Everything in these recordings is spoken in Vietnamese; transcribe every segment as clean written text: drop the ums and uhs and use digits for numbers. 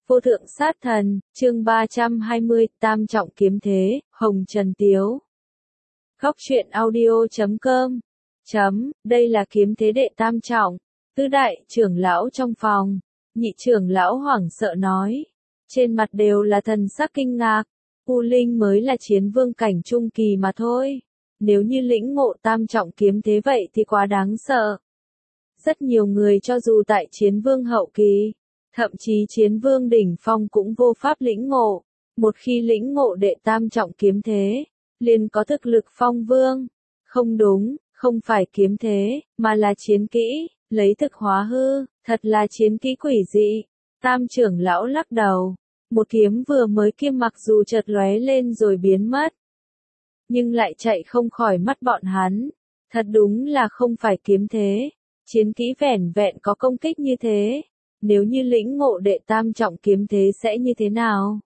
Vô thượng sát thần, chương 320, tam trọng kiếm thế, Hồng Trần Tiếu. Góc truyện audio.com. Đây là kiếm thế đệ tam trọng. Tứ đại trưởng lão trong phòng. Nhị trưởng lão hoảng sợ nói. Trên mặt đều là thần sắc kinh ngạc. U Linh mới là chiến vương cảnh trung kỳ mà thôi. Nếu như lĩnh ngộ tam trọng kiếm thế vậy thì quá đáng sợ. Rất nhiều người cho dù tại chiến vương hậu kỳ, thậm chí chiến vương đỉnh phong cũng vô pháp lĩnh ngộ. Một khi lĩnh ngộ đệ tam trọng kiếm thế, liền có thực lực phong vương. Không đúng, không phải kiếm thế, mà là chiến kỹ, lấy thực hóa hư, thật là chiến kỹ quỷ dị. Tam trưởng lão lắc đầu, một kiếm vừa mới kia mặc dù chợt lóe lên rồi biến mất, nhưng lại chạy không khỏi mắt bọn hắn. Thật đúng là không phải kiếm thế, chiến kỹ vẻn vẹn có công kích như thế. Nếu như lĩnh ngộ đệ tam trọng kiếm thế sẽ như thế nào?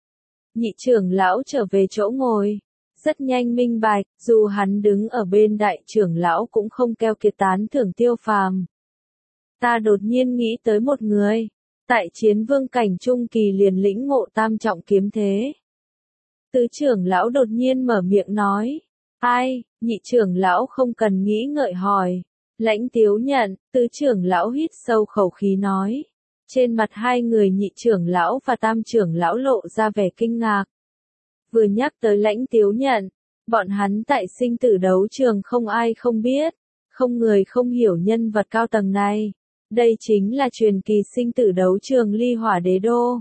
Nhị trưởng lão trở về chỗ ngồi, rất nhanh minh bạch, dù hắn đứng ở bên đại trưởng lão cũng không keo kiệt tán thưởng Tiêu Phàm. Ta đột nhiên nghĩ tới một người, tại chiến vương cảnh trung kỳ liền lĩnh ngộ tam trọng kiếm thế. Tứ trưởng lão đột nhiên mở miệng nói. Ai? Nhị trưởng lão không cần nghĩ ngợi hỏi. Lãnh Tiếu Nhận. Tứ trưởng lão hít sâu khẩu khí nói. Trên mặt hai người nhị trưởng lão và tam trưởng lão lộ ra vẻ kinh ngạc. Vừa nhắc tới Lãnh Tiếu Nhận, bọn hắn tại sinh tử đấu trường không ai không biết, không người không hiểu nhân vật cao tầng này. Đây chính là truyền kỳ sinh tử đấu trường Ly Hỏa Đế Đô.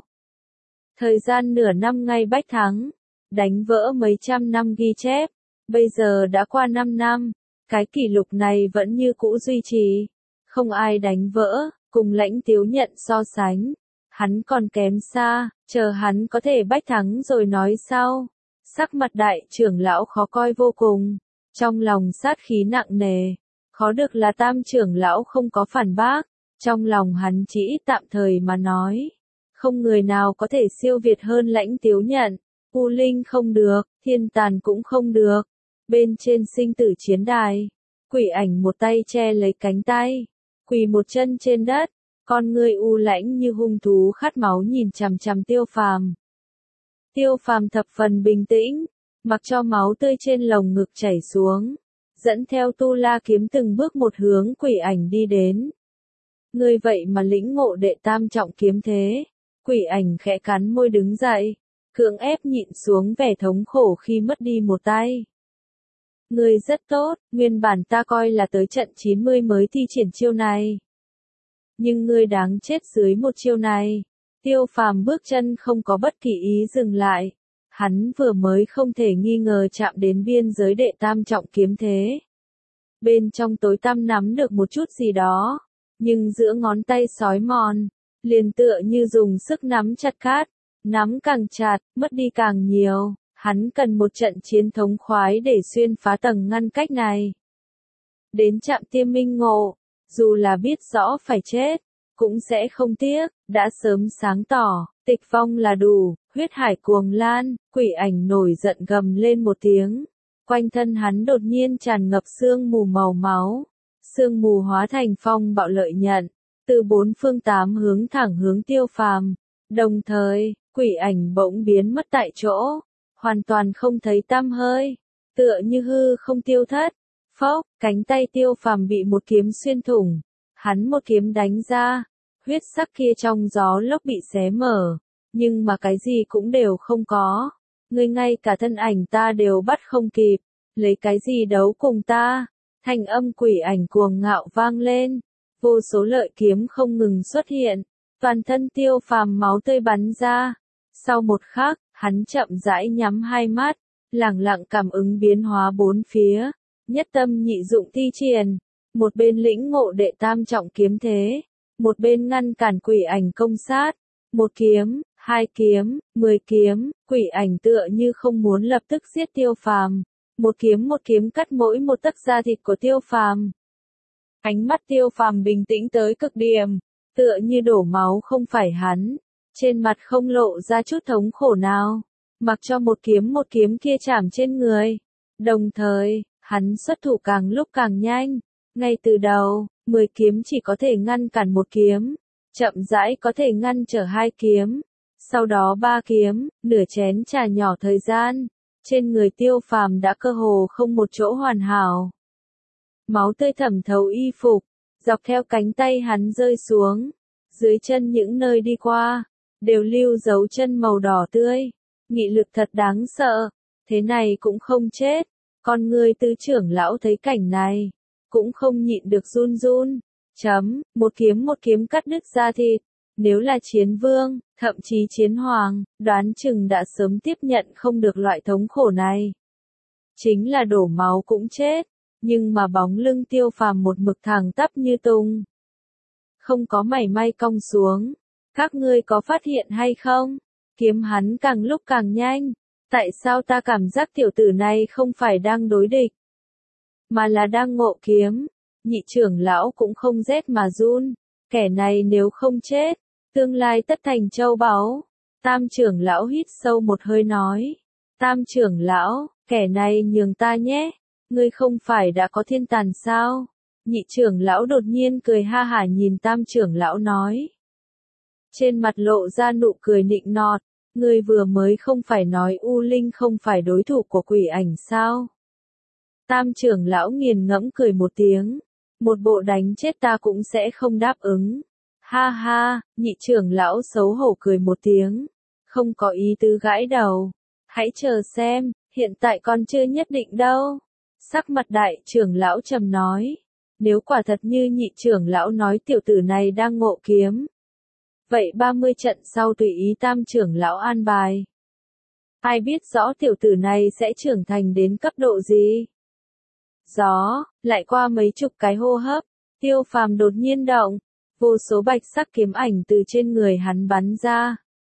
Thời gian nửa năm ngay bách thắng, đánh vỡ mấy trăm năm ghi chép, bây giờ đã qua 5 năm, cái kỷ lục này vẫn như cũ duy trì, không ai đánh vỡ. Cùng Lãnh Tiếu Nhận so sánh, hắn còn kém xa, chờ hắn có thể bách thắng rồi nói sau. Sắc mặt đại trưởng lão khó coi vô cùng, trong lòng sát khí nặng nề, khó được là tam trưởng lão không có phản bác, trong lòng hắn chỉ tạm thời mà nói. Không người nào có thể siêu việt hơn Lãnh Tiếu Nhận, U Linh không được, Thiên Tàn cũng không được. Bên trên sinh tử chiến đài, Quỷ Ảnh một tay che lấy cánh tay, quỳ một chân trên đất, con người u lãnh như hung thú khát máu nhìn chằm chằm Tiêu Phàm. Tiêu Phàm thập phần bình tĩnh, mặc cho máu tươi trên lồng ngực chảy xuống, dẫn theo tu la kiếm từng bước một hướng Quỷ Ảnh đi đến. Ngươi vậy mà lĩnh ngộ đệ tam trọng kiếm thế? Quỷ Ảnh khẽ cắn môi đứng dậy, cưỡng ép nhịn xuống vẻ thống khổ khi mất đi một tay. Ngươi rất tốt, nguyên bản ta coi là tới trận 90 mới thi triển chiêu này. Nhưng ngươi đáng chết dưới một chiêu này. Tiêu Phàm bước chân không có bất kỳ ý dừng lại. Hắn vừa mới không thể nghi ngờ chạm đến biên giới đệ tam trọng kiếm thế. Bên trong tối tăm nắm được một chút gì đó, nhưng giữa ngón tay sói mòn, liền tựa như dùng sức nắm chặt cát, nắm càng chặt, mất đi càng nhiều. Hắn cần một trận chiến thống khoái để xuyên phá tầng ngăn cách này. Đến trạm Tiêm Minh Ngộ, dù là biết rõ phải chết, cũng sẽ không tiếc, đã sớm sáng tỏ, tịch vong là đủ, huyết hải cuồng lan. Quỷ Ảnh nổi giận gầm lên một tiếng. Quanh thân hắn đột nhiên tràn ngập sương mù màu máu. Sương mù hóa thành phong bạo lợi nhận, từ bốn phương tám hướng thẳng hướng Tiêu Phàm. Đồng thời, Quỷ Ảnh bỗng biến mất tại chỗ, hoàn toàn không thấy tăm hơi, tựa như hư không tiêu thất. Phốc, cánh tay Tiêu Phàm bị một kiếm xuyên thủng, hắn một kiếm đánh ra, huyết sắc kia trong gió lốc bị xé mở, nhưng mà cái gì cũng đều không có. Ngươi ngay cả thân ảnh ta đều bắt không kịp, lấy cái gì đấu cùng ta? Thanh âm Quỷ Ảnh cuồng ngạo vang lên, vô số lợi kiếm không ngừng xuất hiện, toàn thân Tiêu Phàm máu tươi bắn ra. Sau một khắc, hắn chậm rãi nhắm hai mắt, lẳng lặng cảm ứng biến hóa bốn phía, nhất tâm nhị dụng thi triển, một bên lĩnh ngộ đệ tam trọng kiếm thế, một bên ngăn cản Quỷ Ảnh công sát. Một kiếm, hai kiếm, 10 kiếm, Quỷ Ảnh tựa như không muốn lập tức giết Tiêu Phàm, một kiếm cắt mỗi một tấc da thịt của Tiêu Phàm. Ánh mắt Tiêu Phàm bình tĩnh tới cực điểm, tựa như đổ máu không phải hắn, trên mặt không lộ ra chút thống khổ nào, mặc cho một kiếm kia chạm trên người. Đồng thời, hắn xuất thủ càng lúc càng nhanh, ngay từ đầu, 10 kiếm chỉ có thể ngăn cản một kiếm, chậm rãi có thể ngăn trở hai kiếm, Sau đó ba kiếm, nửa chén trà nhỏ thời gian, trên người Tiêu Phàm đã cơ hồ không một chỗ hoàn hảo. Máu tươi thẩm thấu y phục, dọc theo cánh tay hắn rơi xuống, dưới chân những nơi đi qua, đều lưu dấu chân màu đỏ tươi. Nghị lực thật đáng sợ, thế này cũng không chết. Con người tứ trưởng lão thấy cảnh này, cũng không nhịn được run run. Một kiếm cắt đứt da thịt. Nếu là chiến vương, thậm chí chiến hoàng, đoán chừng đã sớm tiếp nhận không được loại thống khổ này. Chính là đổ máu cũng chết, nhưng mà bóng lưng Tiêu Phàm một mực thẳng tắp như tung. Không có mảy may cong xuống. Các ngươi có phát hiện hay không? Kiếm hắn càng lúc càng nhanh. Tại sao ta cảm giác tiểu tử này không phải đang đối địch, mà là đang ngộ kiếm? Nhị trưởng lão cũng không rét mà run. Kẻ này nếu không chết, tương lai tất thành châu báu. Tam trưởng lão hít sâu một hơi nói. Tam trưởng lão, kẻ này nhường ta nhé. Ngươi không phải đã có thiên tàn sao? Nhị trưởng lão đột nhiên cười ha hả nhìn tam trưởng lão nói. Trên mặt lộ ra nụ cười nịnh nọt. Ngươi vừa mới không phải nói U Linh không phải đối thủ của quỷ ảnh sao? Tam trưởng lão nghiền ngẫm cười một tiếng. Một bộ đánh chết ta cũng sẽ không đáp ứng. Ha ha, nhị trưởng lão xấu hổ cười một tiếng. Không có ý tứ gãi đầu. Hãy chờ xem, hiện tại còn chưa nhất định đâu. Sắc mặt đại trưởng lão trầm nói. Nếu quả thật như nhị trưởng lão nói tiểu tử này đang ngộ kiếm, vậy 30 trận sau tùy ý tam trưởng lão an bài. Ai biết rõ tiểu tử này sẽ trưởng thành đến cấp độ gì? Gió, lại qua mấy chục cái hô hấp, Tiêu Phàm đột nhiên động, vô số bạch sắc kiếm ảnh từ trên người hắn bắn ra.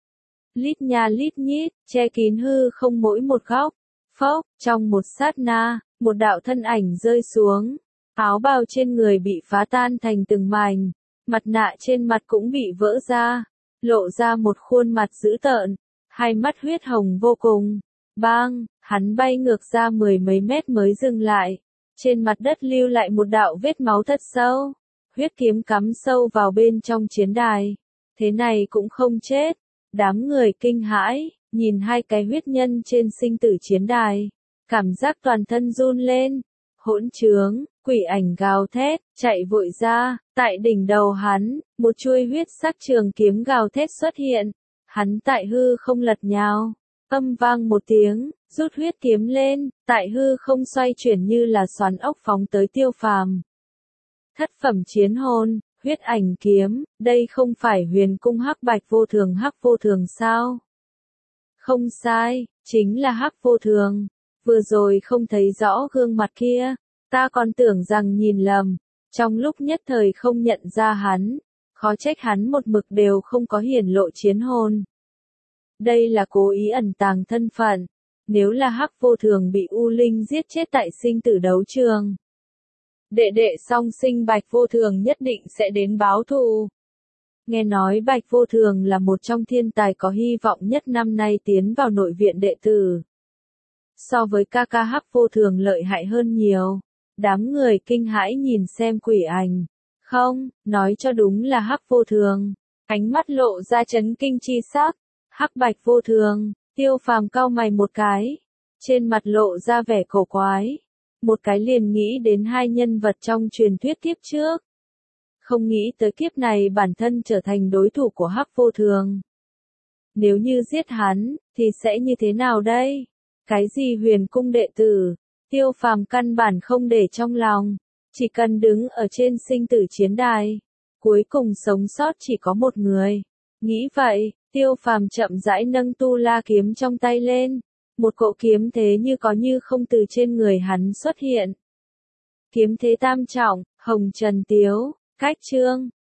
Lít nha lít nhít, che kín hư không mỗi một góc. Phốc, trong một sát na, một đạo thân ảnh rơi xuống. Áo bào trên người bị phá tan thành từng mảnh. Mặt nạ trên mặt cũng bị vỡ ra, lộ ra một khuôn mặt dữ tợn, hai mắt huyết hồng vô cùng. Bang, hắn bay ngược ra mười mấy mét mới dừng lại. Trên mặt đất lưu lại một đạo vết máu thật sâu. Huyết kiếm cắm sâu vào bên trong chiến đài. Thế này cũng không chết. Đám người kinh hãi, nhìn hai cái huyết nhân trên sinh tử chiến đài. Cảm giác toàn thân run lên. Hỗn trướng, quỷ ảnh gào thét, chạy vội ra, tại đỉnh đầu hắn, một chuôi huyết sắc trường kiếm gào thét xuất hiện. Hắn tại hư không lật nhào, âm vang một tiếng, rút huyết kiếm lên, tại hư không xoay chuyển như là xoắn ốc phóng tới Tiêu Phàm. Thất phẩm chiến hồn, huyết ảnh kiếm, đây không phải huyền cung hắc vô thường sao? Không sai, chính là hắc vô thường. Vừa rồi không thấy rõ gương mặt kia, ta còn tưởng rằng nhìn lầm, trong lúc nhất thời không nhận ra hắn, khó trách hắn một mực đều không có hiển lộ chiến hồn. Đây là cố ý ẩn tàng thân phận, nếu là hắc vô thường bị U Linh giết chết tại sinh tử đấu trường. Đệ đệ song sinh Bạch Vô Thường nhất định sẽ đến báo thù. Nghe nói Bạch Vô Thường là một trong thiên tài có hy vọng nhất năm nay tiến vào nội viện đệ tử. So với ca ca hắc vô thường lợi hại hơn nhiều. Đám người kinh hãi nhìn xem quỷ ảnh. Không, nói cho đúng là hắc vô thường. Ánh mắt lộ ra chấn kinh chi sắc. Hắc Bạch Vô Thường, Tiêu Phàm cau mày một cái. Trên mặt lộ ra vẻ cổ quái. Một cái liền nghĩ đến hai nhân vật trong truyền thuyết kiếp trước. Không nghĩ tới kiếp này bản thân trở thành đối thủ của hắc vô thường. Nếu như giết hắn, thì sẽ như thế nào đây? Cái gì huyền cung đệ tử, Tiêu Phàm căn bản không để trong lòng, chỉ cần đứng ở trên sinh tử chiến đài, cuối cùng sống sót chỉ có một người. Nghĩ vậy, Tiêu Phàm chậm rãi nâng tu la kiếm trong tay lên, một cỗ kiếm thế như có như không từ trên người hắn xuất hiện. Kiếm thế tam trọng, hồng trần tiếu, cách chương.